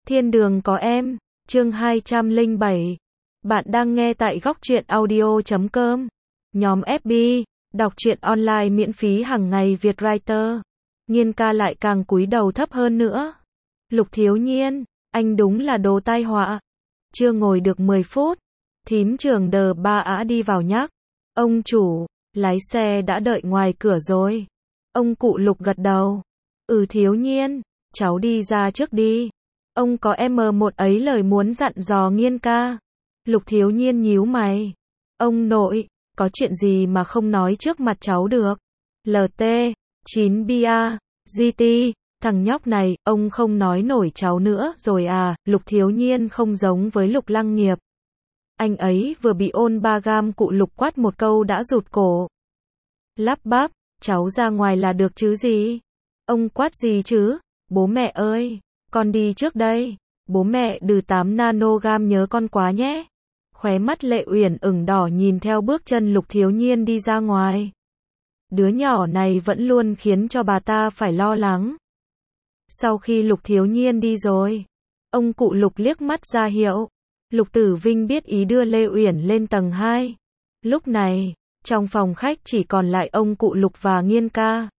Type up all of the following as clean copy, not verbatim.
Thiên đường có em, chương 207. Bạn đang nghe tại góc truyện audio.com. Nhóm FB, đọc truyện online miễn phí hàng ngày Việt Writer. Nhiên ca lại càng cúi đầu thấp hơn nữa. Lục Thiếu Nhiên, anh đúng là đồ tai họa. Chưa ngồi được 10 phút, thím trưởng đờ ba ã đi vào nhắc. Ông chủ, lái xe đã đợi ngoài cửa rồi. Ông cụ Lục gật đầu. Thiếu Nhiên, cháu đi ra trước đi. Ông có một ấy lời muốn dặn dò Nhiên ca. Lục Thiếu Nhiên nhíu mày. Ông nội, có chuyện gì mà không nói trước mặt cháu được? LT, 9 bia, GT, thằng nhóc này, ông không nói nổi cháu nữa rồi à? Lục Thiếu Nhiên không giống với Lục Lăng Nghiệp. Anh ấy vừa bị ôn ba gam cụ Lục quát một câu đã rụt cổ. Lắp bắp, cháu ra ngoài là được chứ gì? Ông quát gì chứ? Bố mẹ ơi, con đi trước đây. Bố mẹ đừ 8 nanogam nhớ con quá nhé. Khóe mắt Lệ Uyển ửng đỏ nhìn theo bước chân Lục Thiếu Nhiên đi ra ngoài. Đứa nhỏ này vẫn luôn khiến cho bà ta phải lo lắng. Sau khi Lục Thiếu Nhiên đi rồi, ông cụ Lục liếc mắt ra hiệu. Lục Tử Vinh biết ý đưa Lệ Uyển lên tầng 2. Lúc này, trong phòng khách chỉ còn lại ông cụ Lục và Nhiên ca.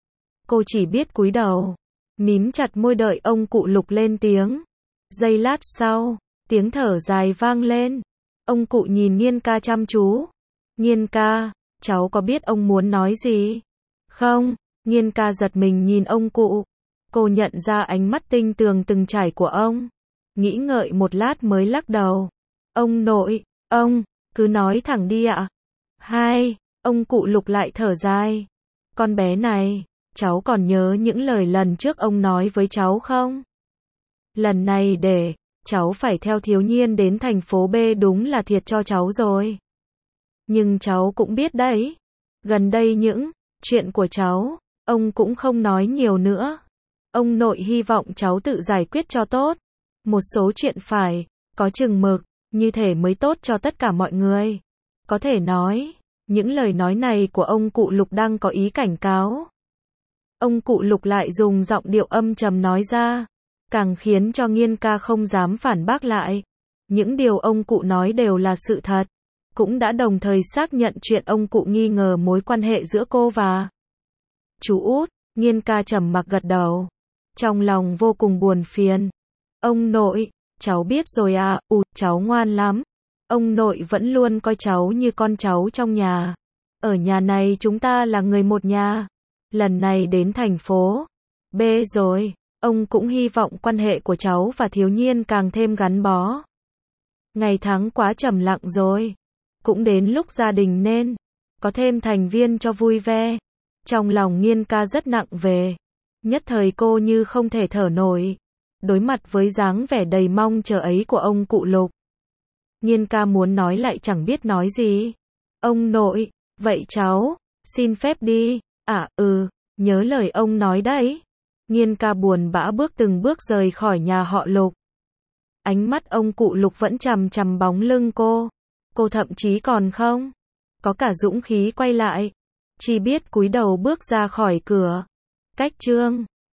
Cô chỉ biết cúi đầu, mím chặt môi đợi ông cụ Lục lên tiếng. Giây lát sau, tiếng thở dài vang lên. Ông cụ nhìn Nhiên ca chăm chú. Nhiên ca, cháu có biết ông muốn nói gì? Không, Nhiên ca giật mình nhìn ông cụ. Cô nhận ra ánh mắt tinh tường từng trải của ông. Nghĩ ngợi một lát mới lắc đầu. Ông nội, ông, cứ nói thẳng đi ạ. Hai, ông cụ Lục lại thở dài. Con bé này, cháu còn nhớ những lời lần trước ông nói với cháu không? Lần này để cháu phải theo Thiếu Nhiên đến thành phố B đúng là thiệt cho cháu rồi. Nhưng cháu cũng biết đấy, gần đây những chuyện của cháu, ông cũng không nói nhiều nữa. Ông nội hy vọng cháu tự giải quyết cho tốt. Một số chuyện phải có chừng mực, như thể mới tốt cho tất cả mọi người. Có thể nói, những lời nói này của ông cụ Lục đang có ý cảnh cáo. Ông cụ Lục lại dùng giọng điệu âm trầm nói ra, càng khiến cho Nhiên ca không dám phản bác lại. Những điều ông cụ nói đều là sự thật, cũng đã đồng thời xác nhận chuyện ông cụ nghi ngờ mối quan hệ giữa cô và chú út. Nhiên ca trầm mặc gật đầu, trong lòng vô cùng buồn phiền. Ông nội, cháu biết rồi à, cháu ngoan lắm. Ông nội vẫn luôn coi cháu như con cháu trong nhà. Ở nhà này chúng ta là người một nhà. Lần này đến thành phố B rồi, ông cũng hy vọng quan hệ của cháu và Thiếu Nhiên càng thêm gắn bó. Ngày tháng quá trầm lặng rồi, cũng đến lúc gia đình nên có thêm thành viên cho vui vẻ. Trong lòng Nhiên ca rất nặng về, nhất thời cô như không thể thở nổi, đối mặt với dáng vẻ đầy mong chờ ấy của ông cụ Lục. Nhiên ca muốn nói lại chẳng biết nói gì. Ông nội, vậy cháu xin phép đi. Nhớ lời ông nói đấy. Nhiên ca buồn bã bước từng bước rời khỏi nhà họ Lục. Ánh mắt ông cụ Lục vẫn chằm chằm bóng lưng cô. Cô thậm chí còn không có cả dũng khí quay lại, chỉ biết cúi đầu bước ra khỏi cửa. Cách chương